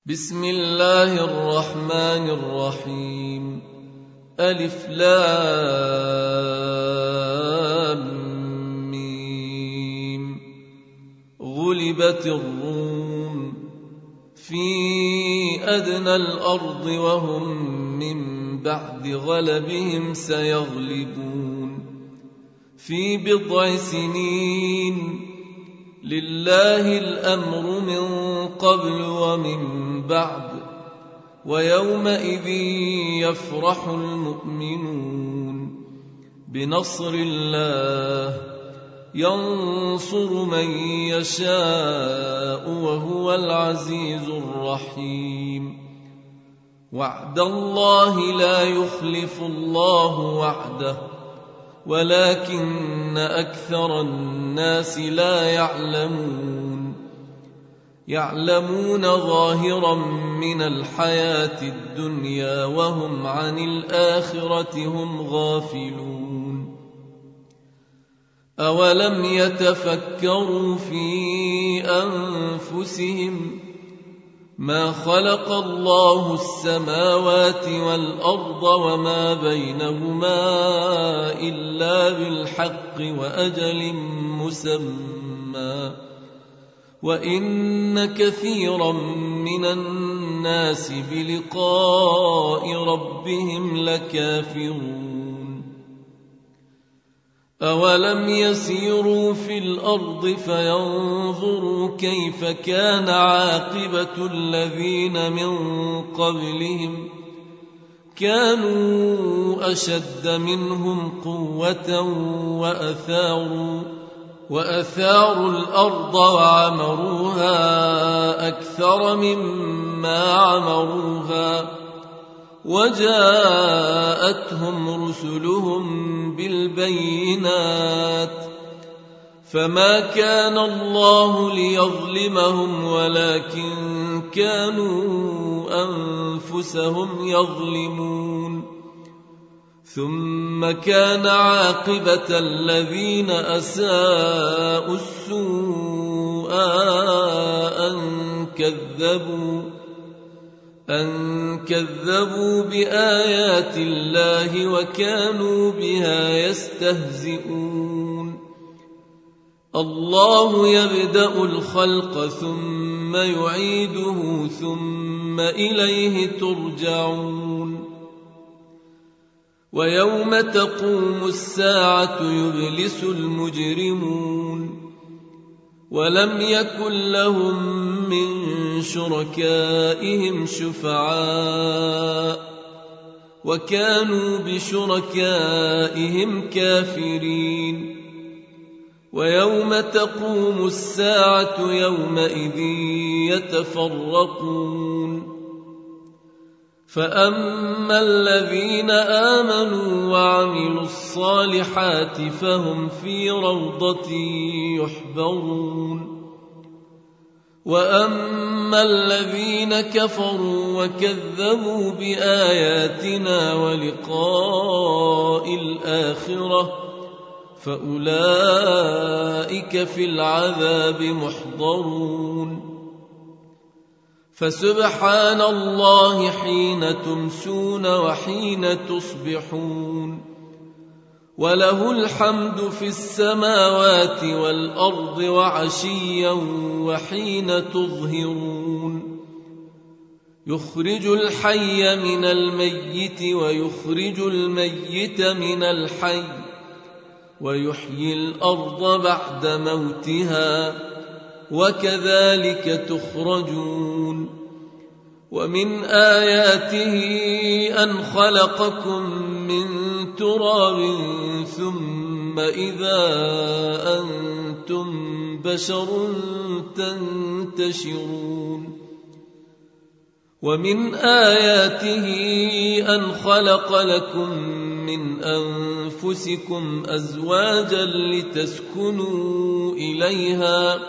بسم الله الرحمن الرحيم. ألف لام ميم. غلبت الروم في أدنى الأرض وهم من بعد غلبهم سيغلبون في بضع سنين. لله الأمر من قبل ومن بعد، ويومئذ يفرح المؤمنون بنصر الله ينصر من يشاء وهو العزيز الرحيم. وعد الله لا يخلف الله وعده ولكن أكثر الناس لا يعلمون ظاهرا من الحياة الدنيا وهم عن الآخرة هم غافلون. أولم يتفكروا في أنفسهم ما خلق الله السماوات والأرض وما بينهما إلا بالحق وأجل مسمى، وإن كثيرا من الناس بلقاء ربهم لكافرون. أولم يسيروا في الأرض فينظروا كيف كان عاقبة الذين من قبلهم كانوا أشد منهم قوة وأثاروا الأرض وعمروها أكثر مما عمروها، وجاءتهم رسلهم بالبينات، فما كان الله ليظلمهم ولكن كانوا أنفسهم يظلمون. ثم كان عاقبة الذين أساءوا السوء أن كذبوا بآيات الله وكانوا بها يستهزئون. الله يبدأ الخلق ثم يعيده ثم إليه ترجعون. ويوم تقوم الساعة يبلس المجرمون ولم يكن لهم من شركائهم شفعاء وكانوا بشركائهم كافرين. ويوم تقوم الساعة يومئذ يتفرقون، فأما الذين آمنوا وعملوا الصالحات فهم في روضة يحبرون، وأما الذين كفروا وكذبوا بآياتنا ولقاء الآخرة فأولئك في العذاب محضرون. فسبحان الله حين تمسون وحين تصبحون، وله الحمد في السماوات والأرض وعشيا وحين تظهرون. يخرج الحي من الميت ويخرج الميت من الحي ويحيي الأرض بعد موتها وكذلك تخرجون. ومن آياته أن خلقكم من تراب ثم إذا أنتم بشر تنتشرون. ومن آياته أن خلق لكم من أنفسكم أزواجا لتسكنوا إليها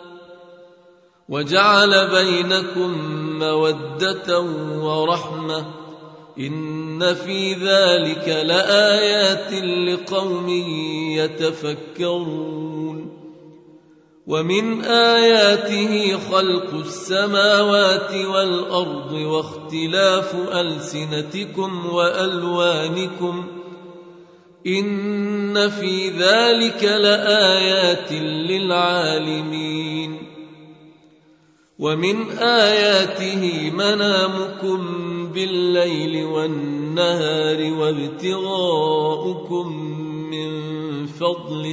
وجعل بينكم مودة ورحمة، إن في ذلك لآيات لقوم يتفكرون. ومن آياته خلق السماوات والأرض واختلاف ألسنتكم وألوانكم إن في ذلك لآيات للعالمين ومن آياته منامكم بالليل والنهار وابتغاؤكم من فضله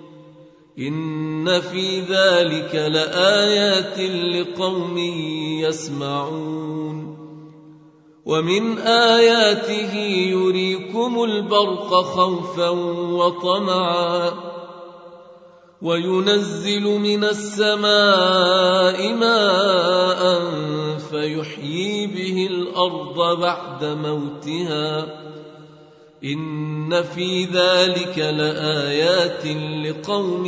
إن في ذلك لآيات لقوم يسمعون ومن آياته يريكم البرق خوفا وطمعا وينزل من السماء ماء فيحيي به الأرض بعد موتها إن في ذلك لآيات لقوم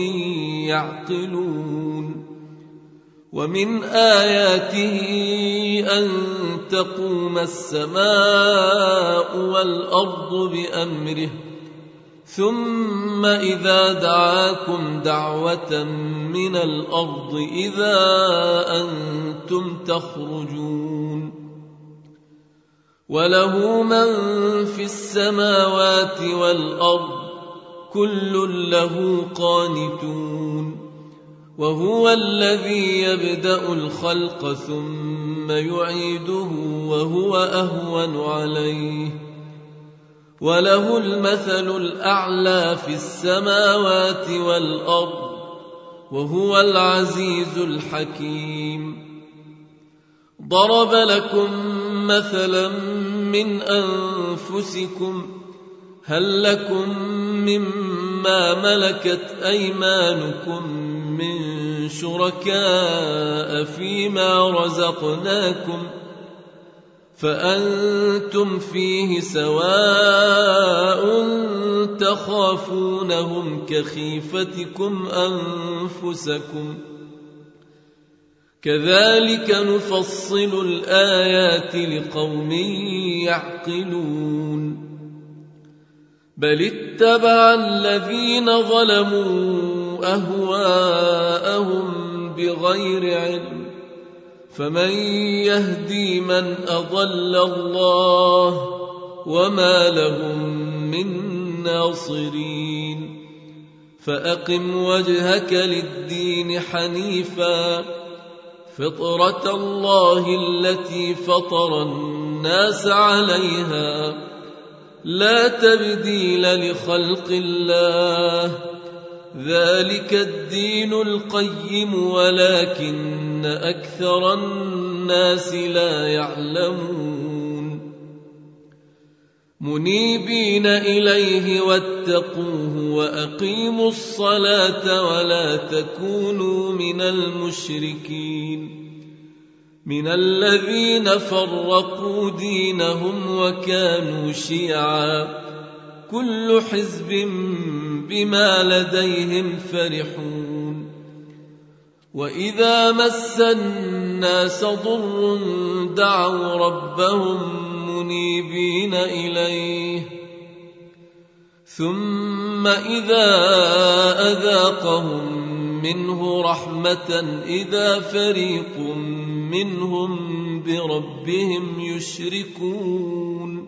يعقلون ومن آياته أن تقوم السماء والأرض بأمره ثم إذا دعاكم دعوة من الأرض إذا أنتم تخرجون وله من في السماوات والأرض كل له قانتون وهو الذي يبدأ الخلق ثم يعيده وهو أهون عليه وله المثل الأعلى في السماوات والأرض وهو العزيز الحكيم ضرب لكم مثلا من أنفسكم هل لكم مما ملكت أيمانكم من شركاء فيما رزقناكم فأنتم فيه سواء تخافونهم كخيفتكم أنفسكم كذلك نفصل الآيات لقوم يعقلون بل اتبع الذين ظلموا أهواءهم بغير علم فمن يهدي من أضل الله وما لهم من ناصرين فأقم وجهك للدين حنيفا فطرة الله التي فطر الناس عليها لا تبديل لخلق الله ذلك الدين القيم ولكن أكثر الناس لا يعلمون منيبين إليه واتقوه وأقيموا الصلاة ولا تكونوا من المشركين من الذين فرقوا دينهم وكانوا شيعا كل حزب بما لديهم فرحون وإذا مس الناس ضر دعوا ربهم منيبين إليه ثم إذا أذاقهم منه رحمة إذا فريق منهم بربهم يشركون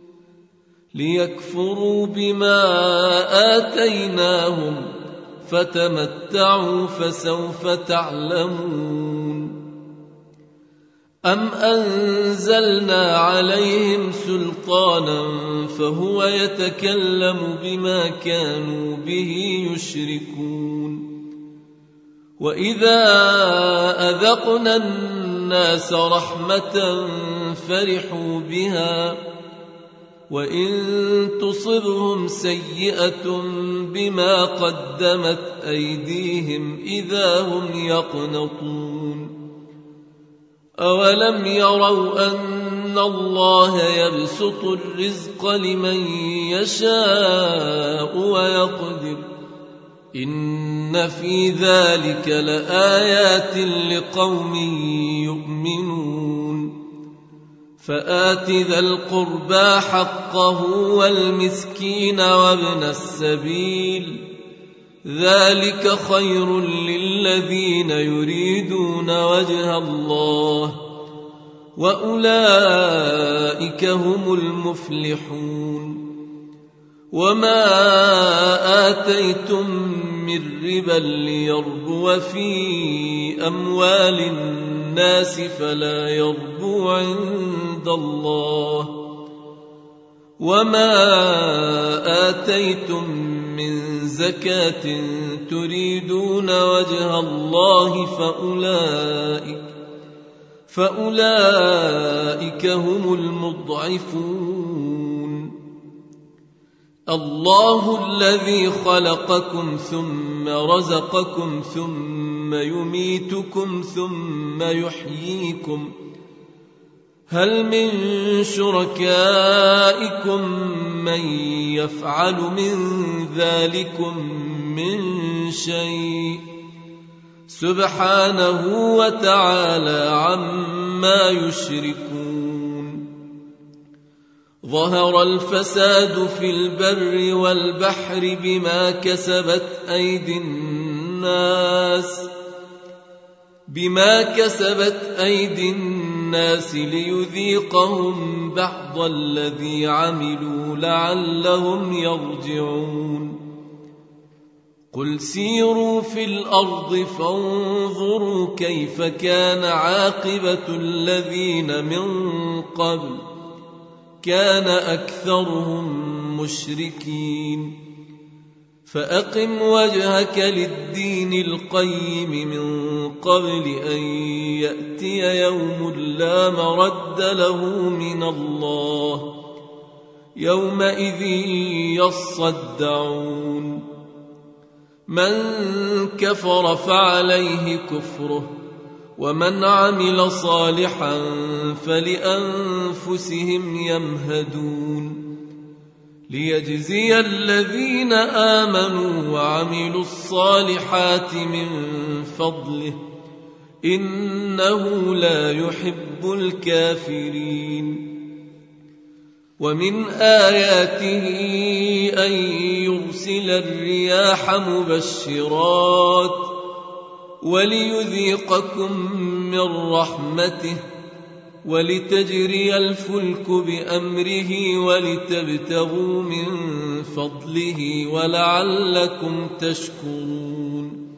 ليكفروا بما آتيناهم فتمتعوا فسوف تعلمون أم أنزلنا عليهم سلطانا فهو يتكلم بما كانوا به يشركون وإذا أذقنا الناس رحمة فرحوا بها وإن تصبهم سيئة بما قدمت أيديهم إذا هم يقنطون أولم يروا أن الله يبسط الرزق لمن يشاء ويقدر إن في ذلك لآيات لقوم يؤمنون فآت ذا القربى حقه والمسكين وابن السبيل ذلك خير للذين يريدون وجه الله وأولئك هم المفلحون. وما آتيتم من ربا ليربو في أموال الناس فلا يربو عند الله، وما آتيتم من زكاة تريدون وجه الله فأولئك هم المضعفون. الله الذي خلقكم ثم رزقكم ثم يميتكم ثم يحييكم، هل من شركائكم من يفعل من ذلكم من شيء؟ سبحانه وتعالى عما يشركون. ظهر الفساد في البر والبحر بما كسبت أيدي الناس ليذيقهم بعض الذي عملوا لعلهم يرجعون. قل سيروا في الأرض فانظروا كيف كان عاقبة الذين من قبل، كان أكثرهم مشركين. فأقم وجهك للدين القيم من قبل أن يأتي يوم لا مرد له من الله، يومئذ يصدعون. من كفر فعليه كفره، ومن عمل صالحا فلأنفسهم يمهدون، ليجزي الذين آمنوا وعملوا الصالحات من فضله، إنه لا يحب الكافرين. ومن آياته أن يرسل الرياح مبشرات وليذيقكم من رحمته ولتجري الفلك بأمره ولتبتغوا من فضله ولعلكم تشكرون.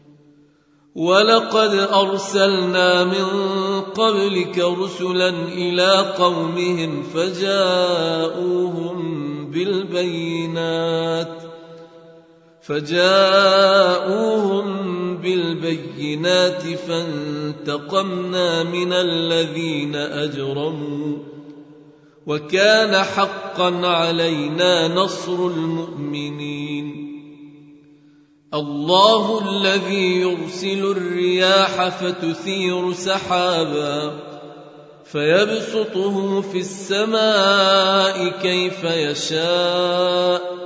ولقد أرسلنا من قبلك رسلا إلى قومهم فجاءوهم بالبينات فانتقمنا من الذين أجرموا، وكان حقا علينا نصر المؤمنين. الله الذي يرسل الرياح فتثير سحابا فيبسطه في السماء كيف يشاء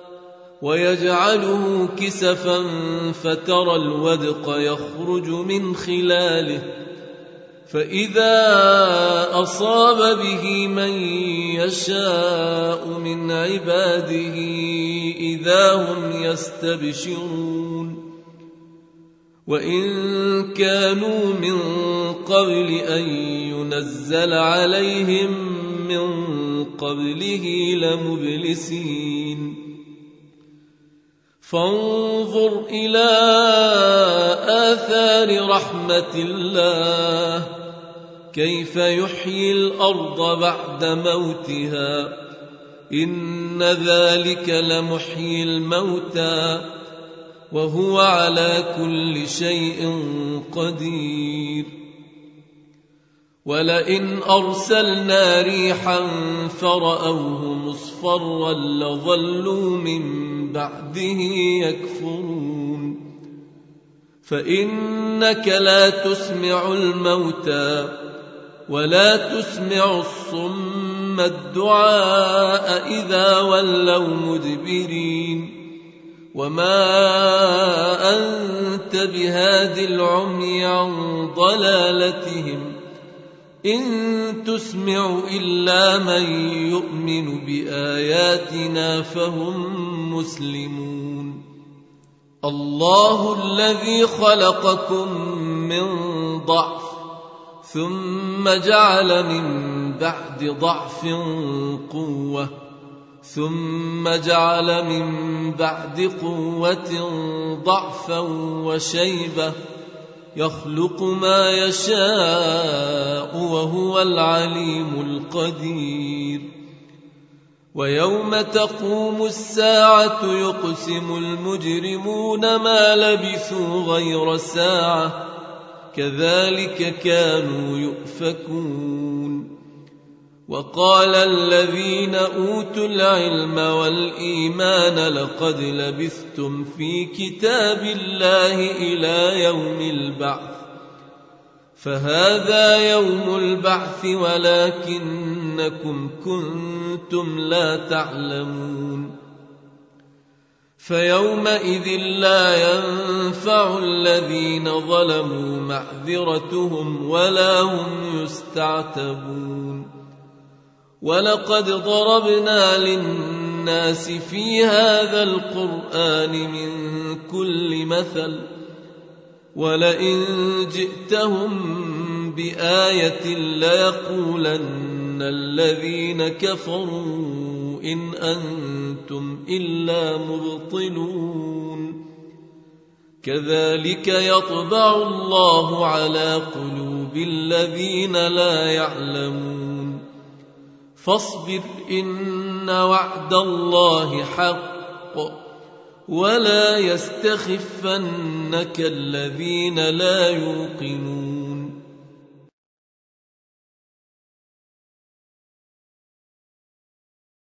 ويجعله كسفا فترى الودق يخرج من خلاله، فإذا أصاب به من يشاء من عباده إذا هم يستبشرون. وإن كانوا من قبل أن ينزل عليهم من قبله لمبلسين. فانظر إلى آثار رحمة الله كيف يحيي الأرض بعد موتها، إن ذلك لمحيي الموتى وهو على كل شيء قدير. ولئن أرسلنا ريحا فرأوه مصفرا لظلوا من بعده يكفرون. فإنك لا تسمع الموتى ولا تسمع الصم الدعاء إذا ولوا مدبرين، وما أنت بهاد العمي عن ضلالتهم، إن تسمع إلا من يؤمن بآياتنا فهم مسلمون. الله الذي خلقكم من ضعف ثم جعل من بعد ضعف قوة ثم جعل من بعد قوة ضعفا وشيبة يخلق ما يشاء وهو العليم القدير ويوم تقوم الساعة يقسم المجرمون ما لبثوا غير ساعة كذلك كانوا يؤفكون وقال الذين أوتوا العلم والإيمان لقد لبثتم في كتاب الله إلى يوم البعث فهذا يوم البعث ولكنكم كنتم لا تعلمون فيومئذ لا ينفع الذين ظلموا معذرتهم ولا هم يستعتبون ولقد ضربنا للناس في هذا القرآن من كل مثل ولئن جئتهم بآية ليقولن الذين كفروا إن أنتم إلا مبطلون كذلك يطبع الله على قلوب الذين لا يعلمون فاصبر إن وعد الله حق ولا يستخفنك الذين لا يوقنون